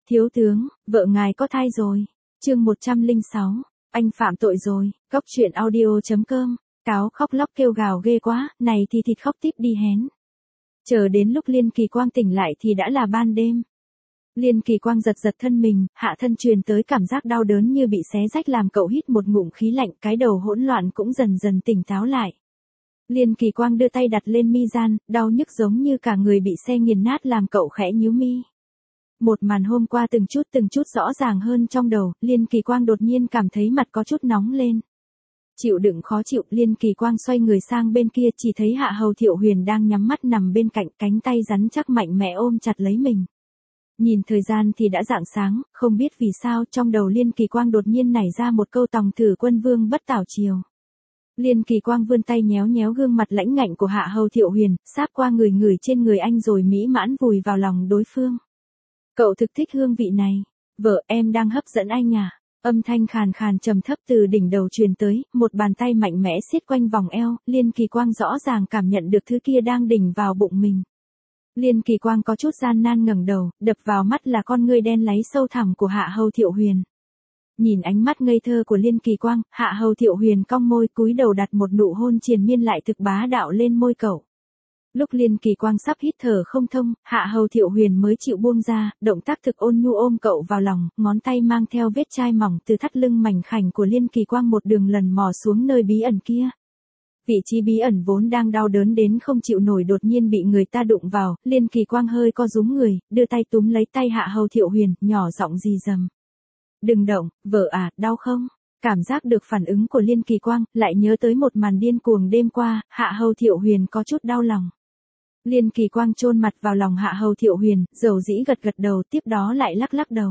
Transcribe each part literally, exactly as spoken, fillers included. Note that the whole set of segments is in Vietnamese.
Thiếu tướng, vợ ngài có thai rồi. Chương một trăm lẻ sáu, anh phạm tội rồi. Góc truyện audio chấm com. Cáo khóc lóc kêu gào ghê quá, này thì thịt khóc tiếp đi hén. Chờ đến lúc Liên Kỳ Quang tỉnh lại thì đã là ban đêm. Liên Kỳ Quang giật giật thân mình, hạ thân truyền tới cảm giác đau đớn như bị xé rách làm cậu hít một ngụm khí lạnh, cái đầu hỗn loạn cũng dần dần tỉnh táo lại. Liên Kỳ Quang đưa tay đặt lên mi gian, đau nhức giống như cả người bị xe nghiền nát làm cậu khẽ nhíu mi. Một màn hôm qua từng chút từng chút rõ ràng hơn trong đầu, Liên Kỳ Quang đột nhiên cảm thấy mặt có chút nóng lên. Chịu đựng khó chịu, Liên Kỳ Quang xoay người sang bên kia, chỉ thấy Hạ Hầu Thiệu Huyền đang nhắm mắt nằm bên cạnh, cánh tay rắn chắc mạnh mẽ ôm chặt lấy mình. Nhìn thời gian thì đã rạng sáng, không biết vì sao trong đầu Liên Kỳ Quang đột nhiên nảy ra một câu tòng thử quân vương bất tảo triều. Liên Kỳ Quang vươn tay nhéo nhéo gương mặt lãnh ngạnh của Hạ Hầu Thiệu Huyền, sáp qua người người trên người anh rồi mỹ mãn vùi vào lòng đối phương. Cậu thực thích hương vị này. Vợ em đang hấp dẫn anh à? Âm thanh khàn khàn trầm thấp từ đỉnh đầu truyền tới, một bàn tay mạnh mẽ siết quanh vòng eo, Liên Kỳ Quang rõ ràng cảm nhận được thứ kia đang đỉnh vào bụng mình. Liên Kỳ Quang có chút gian nan ngẩng đầu, đập vào mắt là con ngươi đen láy sâu thẳm của Hạ Hầu Thiệu Huyền. Nhìn ánh mắt ngây thơ của Liên Kỳ Quang, Hạ Hầu Thiệu Huyền cong môi cúi đầu đặt một nụ hôn triền miên lại thực bá đạo lên môi cậu. Lúc Liên Kỳ Quang sắp hít thở không thông, Hạ Hầu Thiệu Huyền mới chịu buông ra, động tác thực ôn nhu ôm cậu vào lòng, ngón tay mang theo vết chai mỏng từ thắt lưng mảnh khảnh của Liên Kỳ Quang một đường lần mò xuống nơi bí ẩn kia. Vị trí bí ẩn vốn đang đau đớn đến không chịu nổi đột nhiên bị người ta đụng vào, Liên Kỳ Quang hơi co rúm người, đưa tay túm lấy tay Hạ Hầu Thiệu Huyền, nhỏ giọng rì rầm. Đừng động, vợ à, đau không? Cảm giác được phản ứng của Liên Kỳ Quang, lại nhớ tới một màn điên cuồng đêm qua, Hạ Hầu Thiệu Huyền có chút đau lòng. Liên Kỳ Quang chôn mặt vào lòng Hạ Hầu Thiệu Huyền, dầu dĩ gật gật đầu, tiếp đó lại lắc lắc đầu.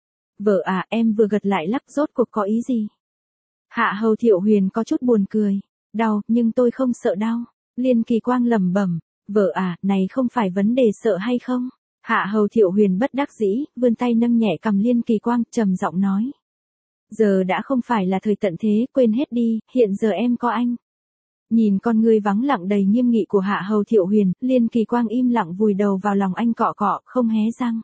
Vợ à, em vừa gật lại lắc, rốt cuộc có ý gì? Hạ Hầu Thiệu Huyền có chút buồn cười. Đau, nhưng tôi không sợ đau. Liên Kỳ Quang lẩm bẩm. Vợ à, này không phải vấn đề sợ hay không? Hạ Hầu Thiệu Huyền bất đắc dĩ, vươn tay nâng nhẹ cằm Liên Kỳ Quang, trầm giọng nói. Giờ đã không phải là thời tận thế, quên hết đi, hiện giờ em có anh. Nhìn con người vắng lặng đầy nghiêm nghị của Hạ Hầu Thiệu Huyền, Liên Kỳ Quang im lặng vùi đầu vào lòng anh cọ cọ, không hé răng.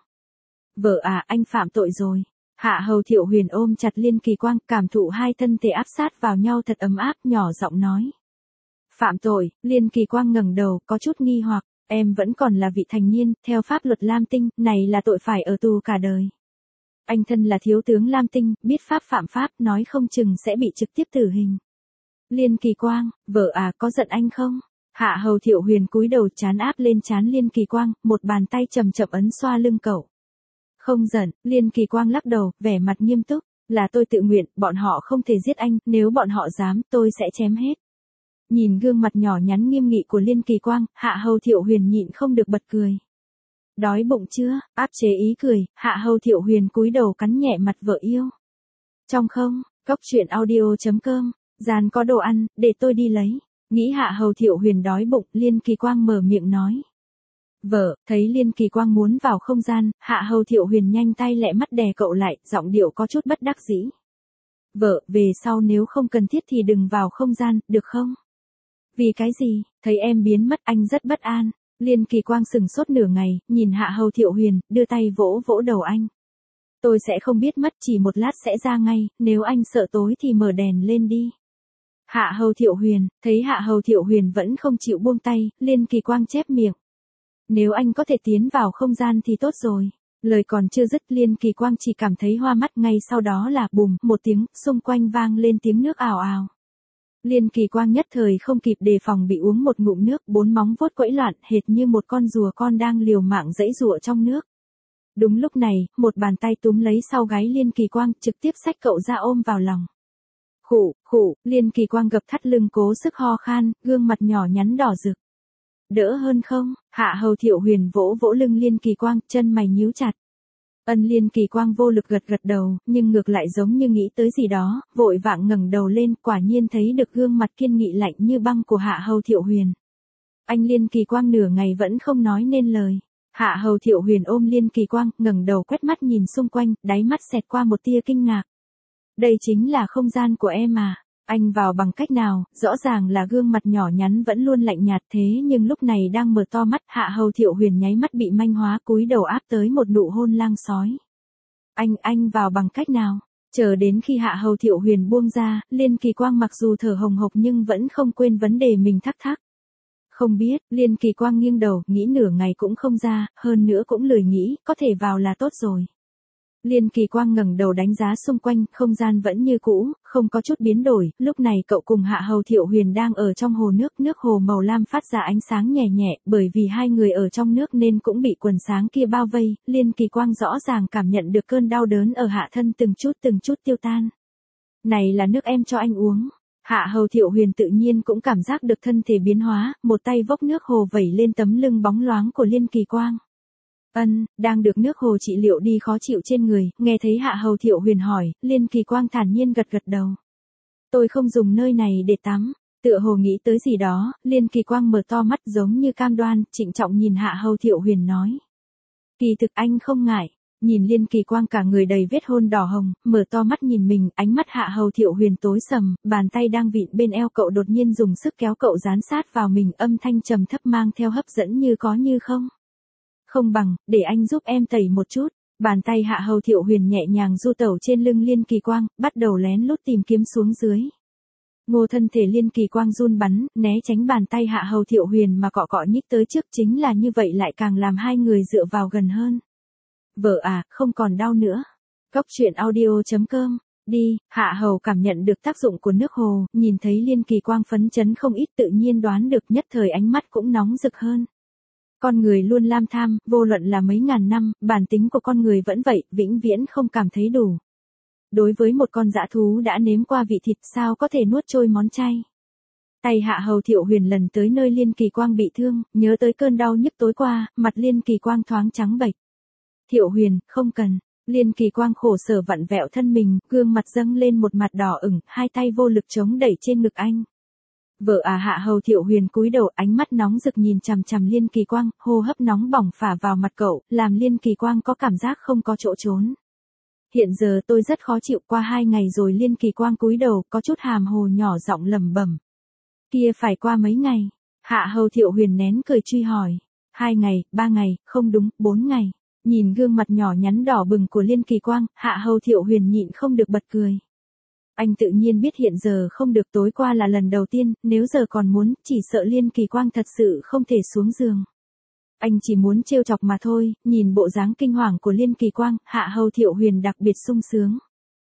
Vợ à, anh phạm tội rồi. Hạ Hầu Thiệu Huyền ôm chặt Liên Kỳ Quang, cảm thụ hai thân thể áp sát vào nhau thật ấm áp, nhỏ giọng nói. Phạm tội, Liên Kỳ Quang ngẩng đầu, có chút nghi hoặc, em vẫn còn là vị thành niên, theo pháp luật Lam Tinh, này là tội phải ở tù cả đời. Anh thân là thiếu tướng Lam Tinh, biết pháp phạm pháp, nói không chừng sẽ bị trực tiếp tử hình. Liên Kỳ Quang, vợ à, có giận anh không? Hạ Hầu Thiệu Huyền cúi đầu chán áp lên trán Liên Kỳ Quang, một bàn tay chậm chậm ấn xoa lưng cậu. Không giận, Liên Kỳ Quang lắc đầu, vẻ mặt nghiêm túc, là tôi tự nguyện, bọn họ không thể giết anh, nếu bọn họ dám, tôi sẽ chém hết. Nhìn gương mặt nhỏ nhắn nghiêm nghị của Liên Kỳ Quang, Hạ Hầu Thiệu Huyền nhịn không được bật cười. Đói bụng chưa? Áp chế ý cười, Hạ Hầu Thiệu Huyền cúi đầu cắn nhẹ mặt vợ yêu. Trong không, góc truyện audio chấm com, gian có đồ ăn, để tôi đi lấy. Nghĩ Hạ Hầu Thiệu Huyền đói bụng, Liên Kỳ Quang mở miệng nói. Vợ, thấy Liên Kỳ Quang muốn vào không gian, Hạ Hầu Thiệu Huyền nhanh tay lẹ mắt đè cậu lại, giọng điệu có chút bất đắc dĩ. Vợ, về sau nếu không cần thiết thì đừng vào không gian, được không? Vì cái gì? Thấy em biến mất anh rất bất an. Liên Kỳ Quang sừng sốt nửa ngày, nhìn Hạ Hầu Thiệu Huyền, đưa tay vỗ vỗ đầu anh. Tôi sẽ không biết mất, chỉ một lát sẽ ra ngay, nếu anh sợ tối thì mở đèn lên đi. Hạ Hầu Thiệu Huyền, thấy Hạ Hầu Thiệu Huyền vẫn không chịu buông tay, Liên Kỳ Quang chép miệng. Nếu anh có thể tiến vào không gian thì tốt rồi. Lời còn chưa dứt, Liên Kỳ Quang chỉ cảm thấy hoa mắt, ngay sau đó là bùm, một tiếng, xung quanh vang lên tiếng nước ào ào. Liên Kỳ Quang nhất thời không kịp đề phòng bị uống một ngụm nước, bốn móng vuốt quẫy loạn, hệt như một con rùa con đang liều mạng giãy giụa trong nước. Đúng lúc này, một bàn tay túm lấy sau gáy Liên Kỳ Quang, trực tiếp xách cậu ra ôm vào lòng. Khụ, khụ, Liên Kỳ Quang gập thắt lưng cố sức ho khan, gương mặt nhỏ nhắn đỏ rực. Đỡ hơn không? Hạ Hầu Thiệu Huyền vỗ vỗ lưng Liên Kỳ Quang, chân mày nhíu chặt. Ân Liên Kỳ Quang vô lực gật gật đầu, nhưng ngược lại giống như nghĩ tới gì đó, vội vàng ngẩng đầu lên, quả nhiên thấy được gương mặt kiên nghị lạnh như băng của Hạ Hầu Thiệu Huyền. Anh Liên Kỳ Quang nửa ngày vẫn không nói nên lời. Hạ Hầu Thiệu Huyền ôm Liên Kỳ Quang, ngẩng đầu quét mắt nhìn xung quanh, đáy mắt xẹt qua một tia kinh ngạc. Đây chính là không gian của em à? Anh vào bằng cách nào? Rõ ràng là gương mặt nhỏ nhắn vẫn luôn lạnh nhạt thế nhưng lúc này đang mở to mắt, Hạ Hầu Thiệu Huyền nháy mắt bị manh hóa, cúi đầu áp tới một nụ hôn lang sói. Anh, anh vào bằng cách nào? Chờ đến khi Hạ Hầu Thiệu Huyền buông ra, Liên Kỳ Quang mặc dù thở hồng hộc nhưng vẫn không quên vấn đề mình thắc thắc. Không biết, Liên Kỳ Quang nghiêng đầu, nghĩ nửa ngày cũng không ra, hơn nữa cũng lười nghĩ, có thể vào là tốt rồi. Liên Kỳ Quang ngẩng đầu đánh giá xung quanh, không gian vẫn như cũ, không có chút biến đổi, lúc này cậu cùng Hạ Hầu Thiệu Huyền đang ở trong hồ nước, nước hồ màu lam phát ra ánh sáng nhẹ nhẹ, bởi vì hai người ở trong nước nên cũng bị quần sáng kia bao vây, Liên Kỳ Quang rõ ràng cảm nhận được cơn đau đớn ở hạ thân từng chút từng chút tiêu tan. Này là nước em cho anh uống. Hạ Hầu Thiệu Huyền tự nhiên cũng cảm giác được thân thể biến hóa, một tay vốc nước hồ vẩy lên tấm lưng bóng loáng của Liên Kỳ Quang. Ân, đang được nước hồ trị liệu đi khó chịu trên người, nghe thấy Hạ Hầu Thiệu Huyền hỏi, Liên Kỳ Quang thản nhiên gật gật đầu. Tôi không dùng nơi này để tắm, tựa hồ nghĩ tới gì đó, Liên Kỳ Quang mở to mắt giống như cam đoan, trịnh trọng nhìn Hạ Hầu Thiệu Huyền nói. Kỳ thực anh không ngại. Nhìn Liên Kỳ Quang cả người đầy vết hôn đỏ hồng, mở to mắt nhìn mình, ánh mắt Hạ Hầu Thiệu Huyền tối sầm, bàn tay đang vịn bên eo cậu đột nhiên dùng sức kéo cậu dán sát vào mình, âm thanh trầm thấp mang theo hấp dẫn như có như không. Không bằng, để anh giúp em tẩy một chút. Bàn tay Hạ Hầu Thiệu Huyền nhẹ nhàng du tẩu trên lưng Liên Kỳ Quang, bắt đầu lén lút tìm kiếm xuống dưới. Ngô thân thể Liên Kỳ Quang run bắn, né tránh bàn tay Hạ Hầu Thiệu Huyền mà cọ cọ nhích tới trước, chính là như vậy lại càng làm hai người dựa vào gần hơn. Vợ à, không còn đau nữa. Góc truyện audio chấm com. Đi, Hạ Hầu cảm nhận được tác dụng của nước hồ, nhìn thấy Liên Kỳ Quang phấn chấn không ít, tự nhiên đoán được, nhất thời ánh mắt cũng nóng rực hơn. Con người luôn lam tham, vô luận là mấy ngàn năm, bản tính của con người vẫn vậy, vĩnh viễn không cảm thấy đủ. Đối với một con dã thú đã nếm qua vị thịt, sao có thể nuốt trôi món chay. Tay Hạ Hầu Thiệu Huyền lần tới nơi Liên Kỳ Quang bị thương, nhớ tới cơn đau nhức tối qua, mặt Liên Kỳ Quang thoáng trắng bệch. Thiệu Huyền, không cần. Liên Kỳ Quang khổ sở vặn vẹo thân mình, gương mặt dâng lên một mặt đỏ ửng, hai tay vô lực chống đẩy trên ngực anh. Vợ à, Hạ Hầu Thiệu Huyền cúi đầu, ánh mắt nóng rực nhìn chằm chằm Liên Kỳ Quang, hô hấp nóng bỏng phả vào mặt cậu, làm Liên Kỳ Quang có cảm giác không có chỗ trốn. Hiện giờ tôi rất khó chịu, qua hai ngày rồi. Liên Kỳ Quang cúi đầu, có chút hàm hồ nhỏ giọng lẩm bẩm. Kia phải qua mấy ngày? Hạ Hầu Thiệu Huyền nén cười truy hỏi. Hai ngày, ba ngày, không đúng, bốn ngày. Nhìn gương mặt nhỏ nhắn đỏ bừng của Liên Kỳ Quang, Hạ Hầu Thiệu Huyền nhịn không được bật cười. Anh tự nhiên biết hiện giờ không được, tối qua là lần đầu tiên, nếu giờ còn muốn, chỉ sợ Liên Kỳ Quang thật sự không thể xuống giường. Anh chỉ muốn trêu chọc mà thôi, nhìn bộ dáng kinh hoàng của Liên Kỳ Quang, Hạ Hầu Thiệu Huyền đặc biệt sung sướng.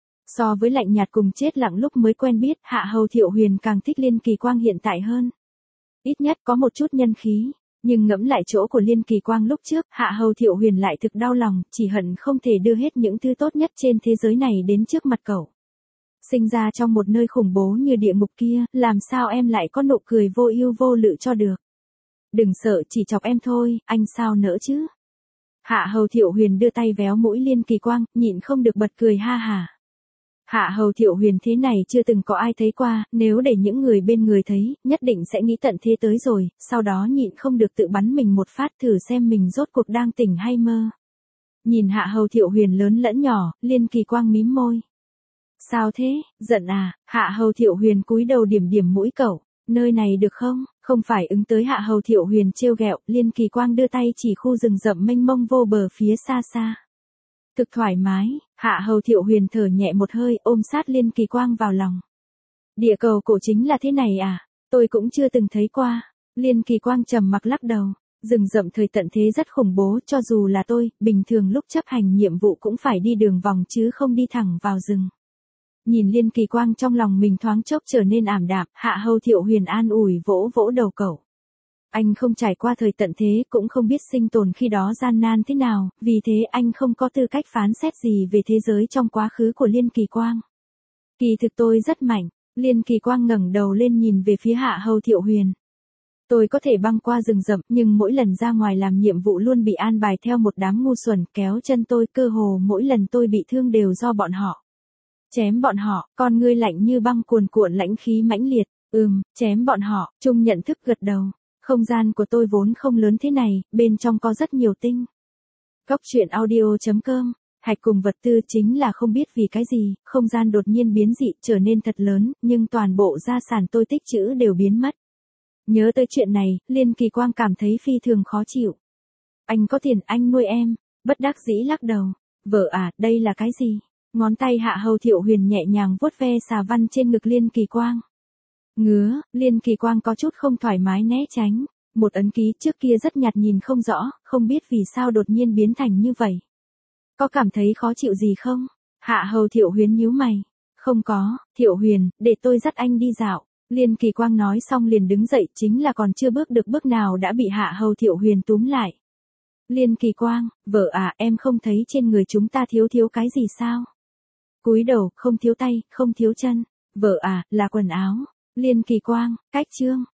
So với lạnh nhạt cùng chết lặng lúc mới quen biết, Hạ Hầu Thiệu Huyền càng thích Liên Kỳ Quang hiện tại hơn. Ít nhất có một chút nhân khí. Nhưng ngẫm lại chỗ của Liên Kỳ Quang lúc trước, Hạ Hầu Thiệu Huyền lại thực đau lòng, chỉ hận không thể đưa hết những thứ tốt nhất trên thế giới này đến trước mặt cậu. Sinh ra trong một nơi khủng bố như địa ngục kia, làm sao em lại có nụ cười vô ưu vô lự cho được. Đừng sợ, chỉ chọc em thôi, anh sao nỡ chứ. Hạ Hầu Thiệu Huyền đưa tay véo mũi Liên Kỳ Quang, nhịn không được bật cười ha hả. Hạ Hầu Thiệu Huyền thế này chưa từng có ai thấy qua, nếu để những người bên người thấy, nhất định sẽ nghĩ tận thế tới rồi, sau đó nhịn không được tự bắn mình một phát thử xem mình rốt cuộc đang tỉnh hay mơ. Nhìn Hạ Hầu Thiệu Huyền lớn lẫn nhỏ, Liên Kỳ Quang mím môi. Sao thế, giận à? Hạ Hầu Thiệu Huyền cúi đầu điểm điểm mũi cậu, nơi này được không? Không phải ứng tới Hạ Hầu Thiệu Huyền trêu ghẹo, Liên Kỳ Quang đưa tay chỉ khu rừng rậm mênh mông vô bờ phía xa xa. Thực thoải mái, Hạ Hầu Thiệu Huyền thở nhẹ một hơi, ôm sát Liên Kỳ Quang vào lòng. Địa cầu cổ chính là thế này à? Tôi cũng chưa từng thấy qua. Liên Kỳ Quang trầm mặc lắc đầu. Rừng rậm thời tận thế rất khủng bố, cho dù là tôi, bình thường lúc chấp hành nhiệm vụ cũng phải đi đường vòng chứ không đi thẳng vào rừng. Nhìn Liên Kỳ Quang trong lòng mình thoáng chốc trở nên ảm đạm, Hạ Hầu Thiệu Huyền an ủi vỗ vỗ đầu cậu. Anh không trải qua thời tận thế, cũng không biết sinh tồn khi đó gian nan thế nào, vì thế anh không có tư cách phán xét gì về thế giới trong quá khứ của Liên Kỳ Quang. Kỳ thực tôi rất mạnh. Liên Kỳ Quang ngẩng đầu lên nhìn về phía Hạ Hầu Thiệu Huyền. Tôi có thể băng qua rừng rậm, nhưng mỗi lần ra ngoài làm nhiệm vụ luôn bị an bài theo một đám ngu xuẩn kéo chân tôi, cơ hồ mỗi lần tôi bị thương đều do bọn họ. Chém bọn họ, con ngươi lạnh như băng cuồn cuộn lãnh khí mãnh liệt. Ừm, chém bọn họ, Trung nhận thức gật đầu. Không gian của tôi vốn không lớn thế này, bên trong có rất nhiều tinh. Góc truyện audio chấm com. Hạch cùng vật tư chính là không biết vì cái gì, không gian đột nhiên biến dị trở nên thật lớn, nhưng toàn bộ gia sản tôi tích trữ đều biến mất. Nhớ tới chuyện này, Liên Kỳ Quang cảm thấy phi thường khó chịu. Anh có tiền anh nuôi em, bất đắc dĩ lắc đầu. Vợ à, đây là cái gì? Ngón tay Hạ Hầu Thiệu Huyền nhẹ nhàng vuốt ve xà văn trên ngực Liên Kỳ Quang. Ngứa, Liên Kỳ Quang có chút không thoải mái né tránh. Một ấn ký trước kia rất nhạt nhìn không rõ, không biết vì sao đột nhiên biến thành như vậy. Có cảm thấy khó chịu gì không? Hạ Hầu Thiệu Huyền nhíu mày. Không có, Thiệu Huyền, để tôi dắt anh đi dạo. Liên Kỳ Quang nói xong liền đứng dậy, chính là còn chưa bước được bước nào đã bị Hạ Hầu Thiệu Huyền túm lại. Liên Kỳ Quang, vợ à, em không thấy trên người chúng ta thiếu thiếu cái gì sao? Cúi đầu, không thiếu tay, không thiếu chân. Vợ à, là quần áo. Liên Kỳ Quang, cách chương.